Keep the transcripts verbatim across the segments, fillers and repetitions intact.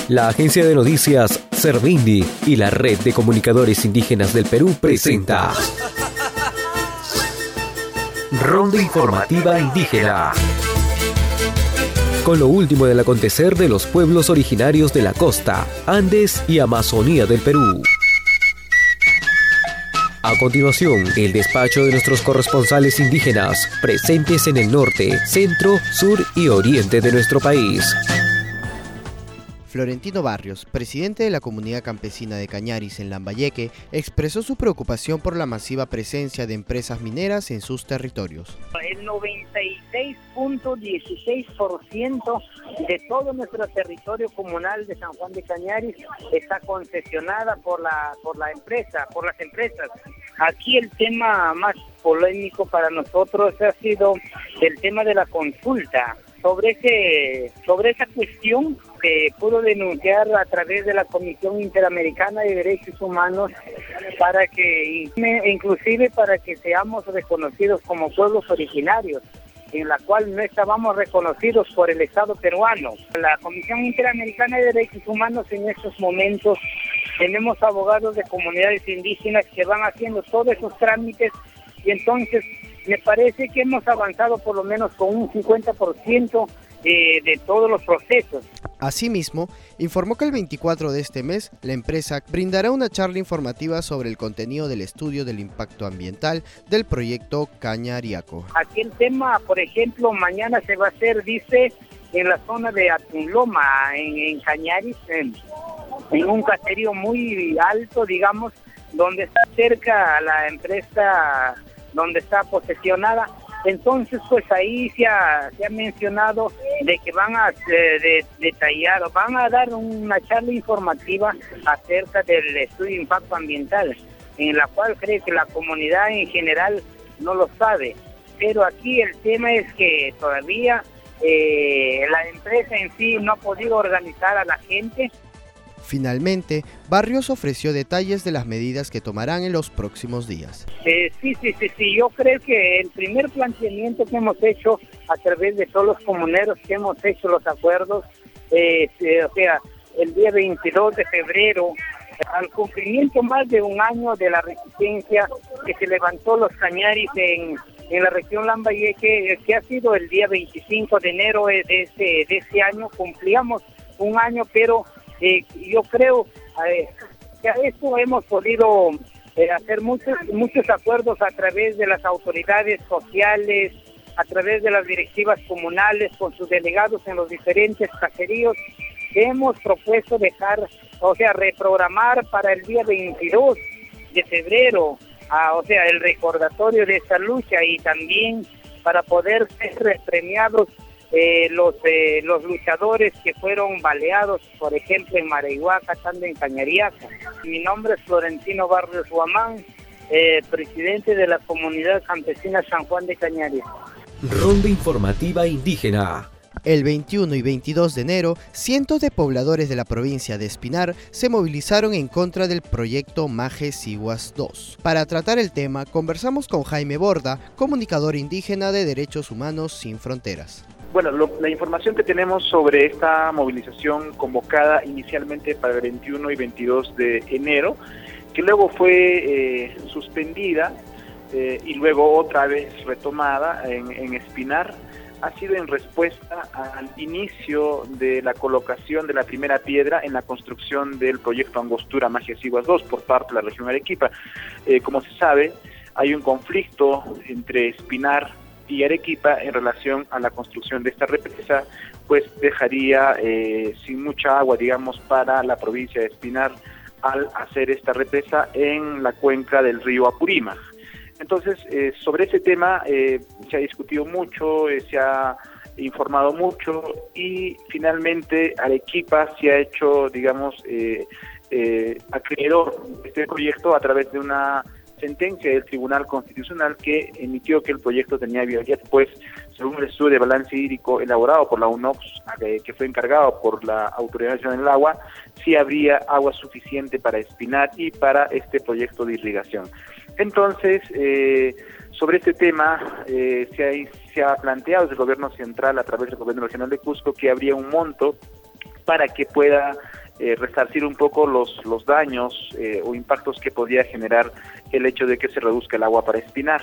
La agencia de noticias Servindi y la Red de Comunicadores Indígenas del Perú presenta Ronda Informativa Indígena, con lo último del acontecer de los pueblos originarios de la costa, Andes y Amazonía del Perú. A continuación, el despacho de nuestros corresponsales indígenas, presentes en el norte, centro, sur y oriente de nuestro país. Florentino Barrios, presidente de la comunidad campesina de Cañaris en Lambayeque, expresó su preocupación por la masiva presencia de empresas mineras en sus territorios. El noventa y seis punto dieciséis por ciento de todo nuestro territorio comunal de San Juan de Cañaris está concesionada por la por la empresa, por las empresas. Aquí el tema más polémico para nosotros ha sido el tema de la consulta. Sobre ese, sobre esa cuestión se pudo denunciar a través de la Comisión Interamericana de Derechos Humanos para que, inclusive para que seamos reconocidos como pueblos originarios, en la cual no estábamos reconocidos por el Estado peruano. La Comisión Interamericana de Derechos Humanos en estos momentos tenemos abogados de comunidades indígenas que van haciendo todos esos trámites y entonces me parece que hemos avanzado por lo menos con un cincuenta por ciento de, de todos los procesos. Asimismo, informó que el veinticuatro de este mes, la empresa brindará una charla informativa sobre el contenido del estudio del impacto ambiental del proyecto Cañariaco. Aquí el tema, por ejemplo, mañana se va a hacer, dice, en la zona de Atunloma, en, en Cañaris, en, en un caserío muy alto, digamos, donde está cerca a la empresa donde está posesionada. Entonces pues ahí se ha, se ha mencionado de que van a eh, de, detallar, van a dar una charla informativa acerca del estudio de impacto ambiental, en la cual cree que la comunidad en general no lo sabe, pero aquí el tema es que todavía eh, la empresa en sí no ha podido organizar a la gente. Finalmente, Barrios ofreció detalles de las medidas que tomarán en los próximos días. Eh, sí, sí, sí, sí, yo creo que el primer planteamiento que hemos hecho a través de todos los comuneros que hemos hecho los acuerdos, eh, eh, o sea, el día veintidós de febrero, al cumplimiento más de un año de la resistencia que se levantó los Cañaris en, en la región Lambayeque, que ha sido el día veinticinco de enero de este, de este año, cumplíamos un año, pero Eh, yo creo eh, que a esto hemos podido eh, hacer muchos muchos acuerdos a través de las autoridades sociales, a través de las directivas comunales, con sus delegados en los diferentes caseríos, que hemos propuesto dejar, o sea, reprogramar para el día veintidós de febrero, ah, o sea, el recordatorio de esta lucha y también para poder ser premiados Eh, los eh, los luchadores que fueron baleados, por ejemplo, en Marehuaca, también en Cañariaca. Mi nombre es Florentino Barrios Guamán, eh, presidente de la comunidad campesina San Juan de Cañaris. Ronda Informativa Indígena. El veintiuno y veintidós de enero, cientos de pobladores de la provincia de Espinar se movilizaron en contra del proyecto Maje Siguas dos. Para tratar el tema, conversamos con Jaime Borda, comunicador indígena de Derechos Humanos Sin Fronteras. Bueno, lo, la información que tenemos sobre esta movilización convocada inicialmente para el veintiuno y veintidós de enero, que luego fue eh, suspendida eh, y luego otra vez retomada en, en Espinar, ha sido en respuesta al inicio de la colocación de la primera piedra en la construcción del proyecto Angostura Maje Siguas dos por parte de la región Arequipa. Eh, como se sabe, hay un conflicto entre Espinar y Arequipa en relación a la construcción de esta represa, pues dejaría eh, sin mucha agua, digamos, para la provincia de Espinar al hacer esta represa en la cuenca del río Apurímac. Entonces, eh, sobre ese tema eh, se ha discutido mucho, eh, se ha informado mucho y finalmente Arequipa se ha hecho, digamos, eh, eh, acreedor de este proyecto a través de una sentencia del Tribunal Constitucional que emitió que el proyecto tenía viabilidad, pues según el estudio de balance hídrico elaborado por la U N O P S, eh, que fue encargado por la Autoridad Nacional del Agua, sí habría agua suficiente para Espinar y para este proyecto de irrigación. Entonces, eh, sobre este tema eh, se, ha, se ha planteado desde el gobierno central a través del gobierno regional de Cusco que habría un monto para que pueda eh, resarcir un poco los, los daños eh, o impactos que podría generar el hecho de que se reduzca el agua para Espinar.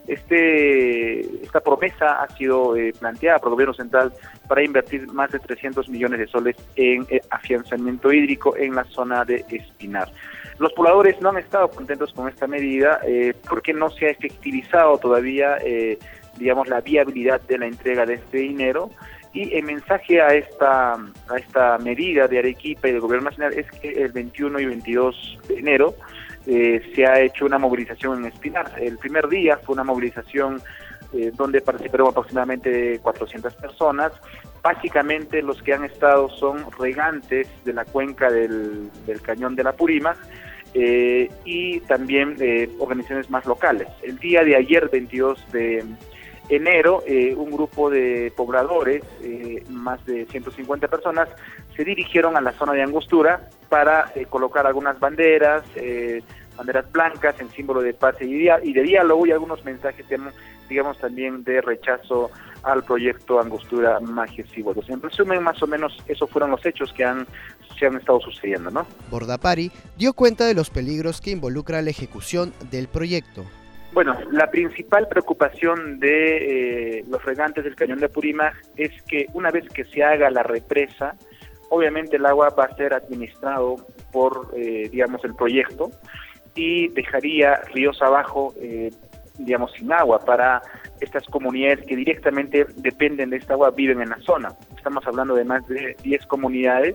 Este, esta promesa ha sido eh, planteada por el gobierno central para invertir más de trescientos millones de soles en eh, afianzamiento hídrico en la zona de Espinar. Los pobladores no han estado contentos con esta medida eh, porque no se ha efectivizado todavía eh, digamos la viabilidad de la entrega de este dinero, y el mensaje a esta a esta medida de Arequipa y del gobierno nacional es que el veintiuno y veintidós de enero eh, se ha hecho una movilización en Espinar. El primer día fue una movilización eh, donde participaron aproximadamente cuatrocientas personas. Básicamente los que han estado son regantes de la cuenca del, del cañón de la Purímac, eh, y también eh, organizaciones más locales. El día de ayer, veintidós de enero, eh, un grupo de pobladores, eh, más de ciento cincuenta personas, se dirigieron a la zona de Angostura para eh, colocar algunas banderas, eh, banderas blancas en símbolo de paz y, dia y de diálogo, y algunos mensajes, digamos, también de rechazo al proyecto Angostura Majes Ciguas dos. En resumen, más o menos, esos fueron los hechos que han, se han estado sucediendo, ¿no? Bordapari dio cuenta de los peligros que involucra la ejecución del proyecto. Bueno, la principal preocupación de eh, los regantes del cañón de Purímac es que una vez que se haga la represa, obviamente el agua va a ser administrado por, eh, digamos, el proyecto, y dejaría ríos abajo, eh, digamos, sin agua para estas comunidades que directamente dependen de esta agua, viven en la zona. Estamos hablando de más de diez comunidades.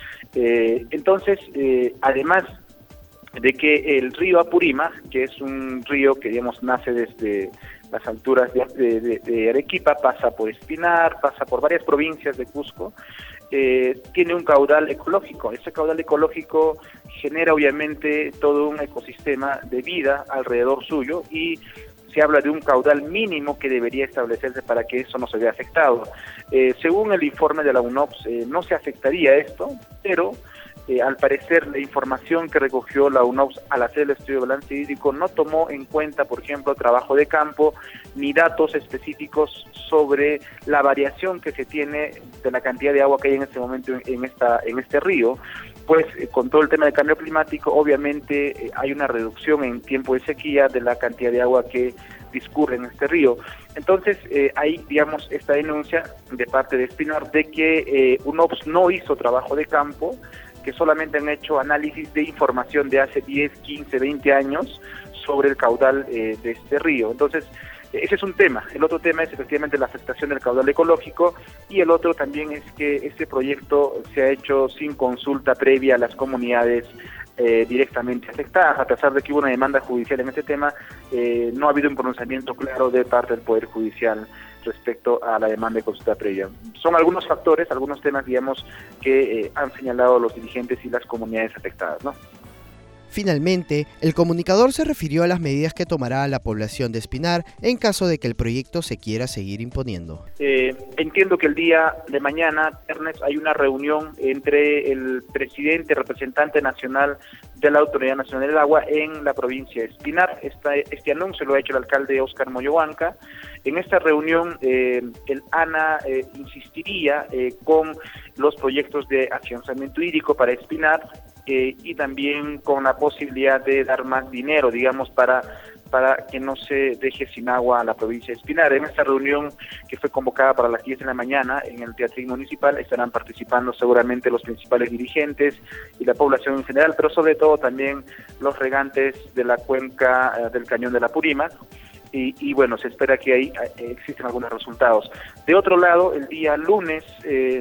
Eh, entonces, eh, además de que el río Apurímac, que es un río que, digamos, nace desde las alturas de, de, de Arequipa, pasa por Espinar, pasa por varias provincias de Cusco, eh, tiene un caudal ecológico. Ese caudal ecológico genera obviamente todo un ecosistema de vida alrededor suyo, y se habla de un caudal mínimo que debería establecerse para que eso no se vea afectado. Eh, según el informe de la UNOPS, eh, no se afectaría esto, pero Eh, al parecer la información que recogió la UNOPS al hacer el estudio de balance hídrico no tomó en cuenta, por ejemplo, trabajo de campo ni datos específicos sobre la variación que se tiene de la cantidad de agua que hay en este momento en, en esta en este río. Pues eh, con todo el tema del cambio climático, obviamente eh, hay una reducción en tiempo de sequía de la cantidad de agua que discurre en este río. Entonces eh, hay, digamos, esta denuncia de parte de Espinar de que eh, UNOPS no hizo trabajo de campo, que solamente han hecho análisis de información de hace diez, quince, veinte años sobre el caudal eh, de este río. Entonces, ese es un tema. El otro tema es efectivamente la afectación del caudal ecológico, y el otro también es que este proyecto se ha hecho sin consulta previa a las comunidades eh, directamente afectadas. A pesar de que hubo una demanda judicial en este tema, eh, no ha habido un pronunciamiento claro de parte del Poder Judicial respecto a la demanda de consulta previa. Son algunos factores, algunos temas, digamos, que eh, han señalado los dirigentes y las comunidades afectadas, ¿no? Finalmente, el comunicador se refirió a las medidas que tomará la población de Espinar en caso de que el proyecto se quiera seguir imponiendo. Eh, entiendo que el día de mañana, viernes, hay una reunión entre el presidente, representante nacional de la Autoridad Nacional del Agua en la provincia de Espinar. Esta, este anuncio lo ha hecho el alcalde Óscar Moyohuanca. En esta reunión, eh, el ANA eh, insistiría eh, con los proyectos de afianzamiento hídrico para Espinar, Eh, y también con la posibilidad de dar más dinero, digamos, para para que no se deje sin agua a la provincia de Espinar. En esta reunión, que fue convocada para las diez de la mañana en el Teatrín Municipal, estarán participando seguramente los principales dirigentes y la población en general, pero sobre todo también los regantes de la cuenca eh, del cañón de la Purímac. Y, y bueno, se espera que ahí eh, existen algunos resultados. De otro lado, el día lunes eh,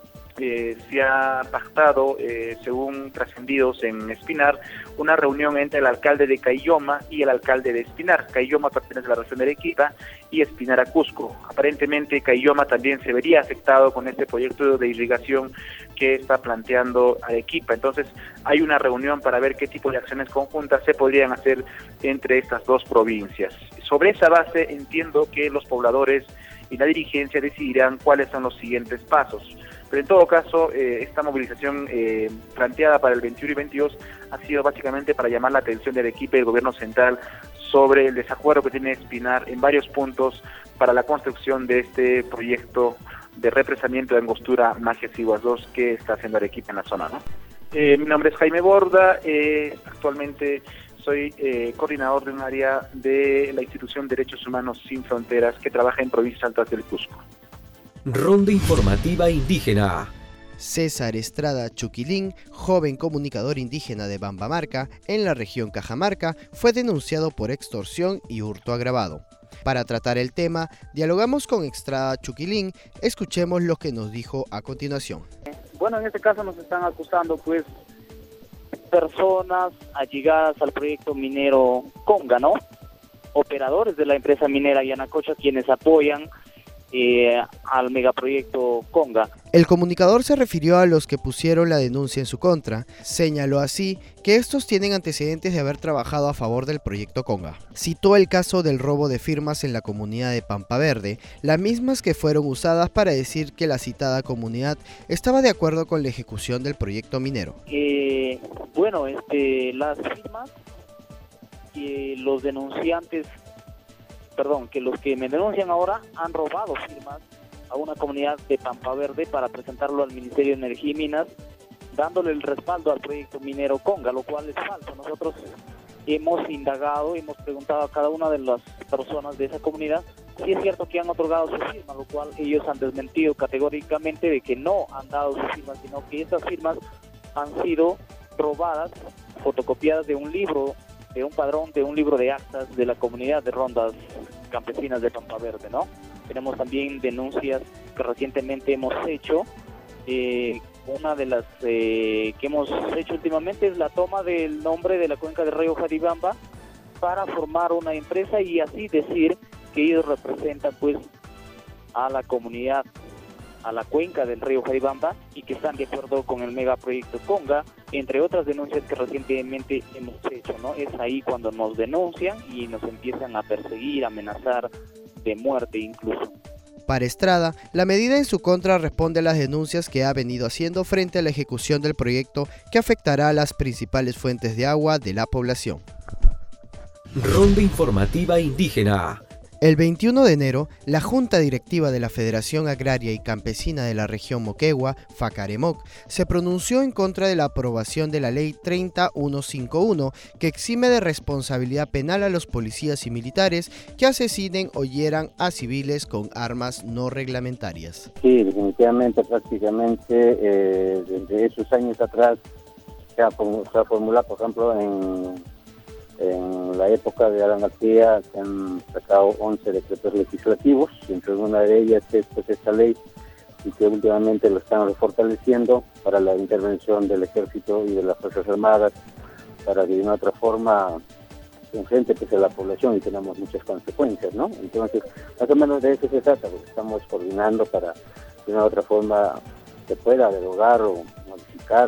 Eh, se ha pactado, eh, según trascendidos en Espinar, una reunión entre el alcalde de Caylloma y el alcalde de Espinar. Caylloma pertenece a la región de Arequipa y Espinar a Cusco. Aparentemente Caylloma también se vería afectado con este proyecto de irrigación que está planteando Arequipa. Entonces hay una reunión para ver qué tipo de acciones conjuntas se podrían hacer entre estas dos provincias. Sobre esa base entiendo que los pobladores y la dirigencia decidirán cuáles son los siguientes pasos. Pero en todo caso, eh, esta movilización eh, planteada para el veintiuno y veintidós ha sido básicamente para llamar la atención del equipo y del gobierno central sobre el desacuerdo que tiene Espinar en varios puntos para la construcción de este proyecto de represamiento de Angostura Majes Ciguas dos que está haciendo Arequipa en la zona, ¿no? Eh, mi nombre es Jaime Borda, eh, actualmente soy eh, coordinador de un área de la institución Derechos Humanos Sin Fronteras que trabaja en Provincias Altas del Cusco. Ronda informativa indígena. César Estrada Chuquilín, joven comunicador indígena de Bambamarca, en la región Cajamarca, fue denunciado por extorsión y hurto agravado. Para tratar el tema, dialogamos con Estrada Chuquilín. Escuchemos lo que nos dijo a continuación. Bueno, en este caso nos están acusando pues personas allegadas al proyecto minero Conga, ¿no? Operadores de la empresa minera Yanacocha, quienes apoyan eh, al megaproyecto Conga. El comunicador se refirió a los que pusieron la denuncia en su contra. Señaló así que estos tienen antecedentes de haber trabajado a favor del proyecto Conga. Citó el caso del robo de firmas en la comunidad de Pampa Verde, las mismas que fueron usadas para decir que la citada comunidad estaba de acuerdo con la ejecución del proyecto minero. Eh, bueno, este, las firmas que los denunciantes, perdón, que los que me denuncian ahora han robado firmas a una comunidad de Pampa Verde para presentarlo al Ministerio de Energía y Minas, dándole el respaldo al proyecto minero Conga, lo cual es falso. Nosotros hemos indagado, hemos preguntado a cada una de las personas de esa comunidad si es cierto que han otorgado su firma, lo cual ellos han desmentido categóricamente de que no han dado su firma, sino que esas firmas han sido robadas, fotocopiadas de un libro, de un padrón, de un libro de actas de la comunidad de rondas campesinas de Pampa Verde, ¿no? Tenemos también denuncias que recientemente hemos hecho. Eh, una de las eh, que hemos hecho últimamente es la toma del nombre de la cuenca del río Jaribamba para formar una empresa y así decir que ellos representan pues a la comunidad, a la cuenca del río Jaribamba y que están de acuerdo con el megaproyecto Conga, entre otras denuncias que recientemente hemos hecho, ¿no? Es ahí cuando nos denuncian y nos empiezan a perseguir, amenazar de muerte incluso. Para Estrada, la medida en su contra responde a las denuncias que ha venido haciendo frente a la ejecución del proyecto que afectará a las principales fuentes de agua de la población. Ronda informativa indígena. El veintiuno de enero, la Junta Directiva de la Federación Agraria y Campesina de la región Moquegua, FACAREMOC, se pronunció en contra de la aprobación de la Ley treinta mil ciento cincuenta y uno, que exime de responsabilidad penal a los policías y militares que asesinen o hieran a civiles con armas no reglamentarias. Sí, definitivamente, prácticamente, eh, desde esos años atrás se ha, se ha formulado, por ejemplo, en... En la época de Alan García se han sacado once decretos legislativos, y entre una de ellas es pues, esta ley, y que últimamente lo están fortaleciendo para la intervención del Ejército y de las Fuerzas Armadas, para que de una otra forma se enfrente pues, a la población y tenemos muchas consecuencias, ¿no? Entonces, más o menos de eso se trata, porque estamos coordinando para de una otra forma se pueda derogar o modificar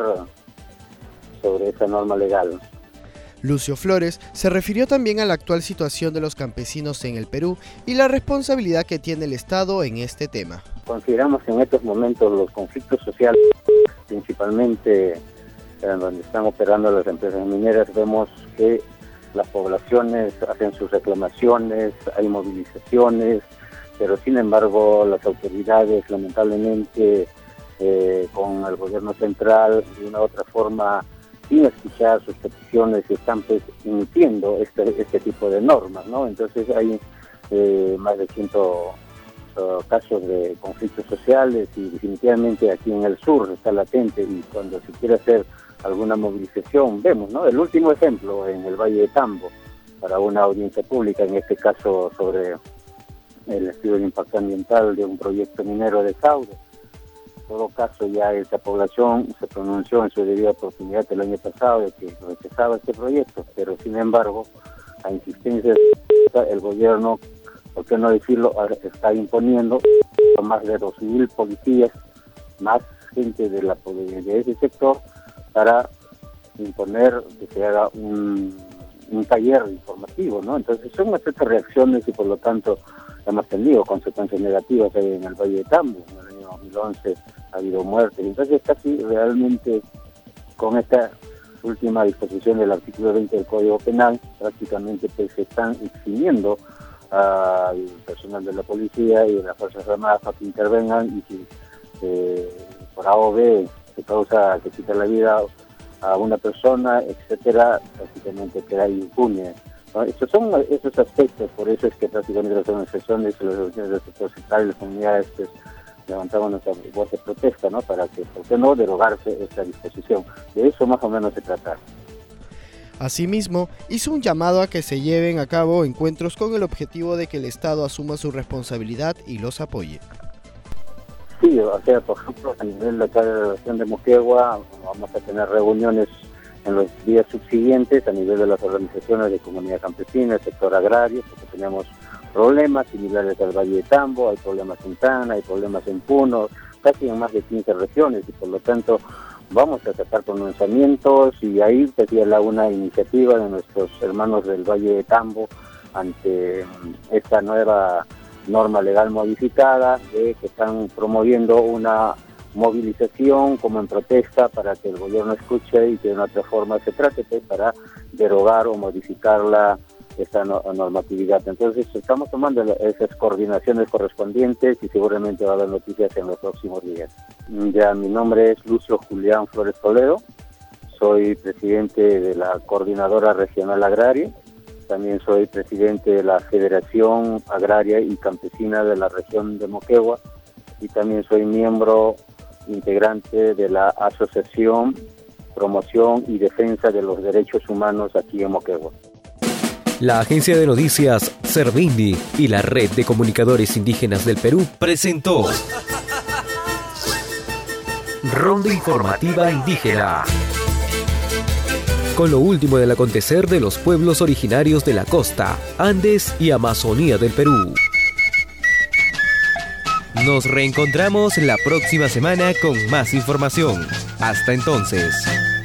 sobre esa norma legal. Lucio Flores se refirió también a la actual situación de los campesinos en el Perú y la responsabilidad que tiene el Estado en este tema. Consideramos que en estos momentos los conflictos sociales, principalmente en donde están operando las empresas mineras, vemos que las poblaciones hacen sus reclamaciones, hay movilizaciones, pero sin embargo las autoridades lamentablemente eh, con el gobierno central de una u otra forma, sin escuchar sus peticiones, están pues emitiendo este, este tipo de normas, ¿no? Entonces hay eh, más de cien uh, casos de conflictos sociales y definitivamente aquí en el sur está latente, y cuando se quiere hacer alguna movilización, vemos, ¿no? El último ejemplo en el Valle de Tambo, para una audiencia pública, en este caso sobre el estudio de impacto ambiental de un proyecto minero de Saude. En todo caso, ya esta población se pronunció en su debida oportunidad el año pasado de que rechazaba este proyecto, pero sin embargo, a insistencia el gobierno, por qué no decirlo, está imponiendo más de dos mil policías, más gente de, la, de ese sector, para imponer que se haga un, un taller informativo, ¿no? Entonces son estas reacciones y por lo tanto hemos tenido consecuencias negativas ahí en el Valle de Tambo. En el año dos mil once ha habido muertes, entonces casi realmente con esta última disposición del artículo veinte del Código Penal prácticamente pues, se están eximiendo al personal de la policía y de las Fuerzas Armadas para que intervengan, y si eh, por A o B se causa que quita la vida a una persona, etcétera, prácticamente queda impune, ¿no? Estos son esos aspectos, por eso es que prácticamente las organizaciones, las organizaciones del sector central y las comunidades pues, levantamos nuestra voz de protesta, ¿no? Para que, ¿por qué no derogarse esta disposición? De eso más o menos se trata. Asimismo, hizo un llamado a que se lleven a cabo encuentros con el objetivo de que el Estado asuma su responsabilidad y los apoye. Sí, o sea, por ejemplo, a nivel de acá de la región de Moquegua, vamos a tener reuniones en los días subsiguientes a nivel de las organizaciones de comunidad campesina, el sector agrario, porque tenemos problemas similares al Valle de Tambo, hay problemas en Tana, hay problemas en Puno, casi en más de quince regiones, y por lo tanto vamos a sacar pronunciamientos y ahí sería la una iniciativa de nuestros hermanos del Valle de Tambo ante esta nueva norma legal modificada, de que están promoviendo una movilización como en protesta para que el gobierno escuche y que de una otra forma se trate pues, para derogar o modificar la, esta no, normatividad. Entonces estamos tomando esas coordinaciones correspondientes y seguramente va a haber noticias en los próximos días. Ya, mi nombre es Lucio Julián Flores Toledo, soy presidente de la Coordinadora Regional Agraria, también soy presidente de la Federación Agraria y Campesina de la región de Moquegua y también soy miembro integrante de la Asociación Promoción y Defensa de los Derechos Humanos aquí en Moquegua. La agencia de noticias Servindi y la Red de Comunicadores Indígenas del Perú presentó Ronda Informativa Indígena, con lo último del acontecer de los pueblos originarios de la costa, Andes y Amazonía del Perú. Nos reencontramos la próxima semana con más información. Hasta entonces.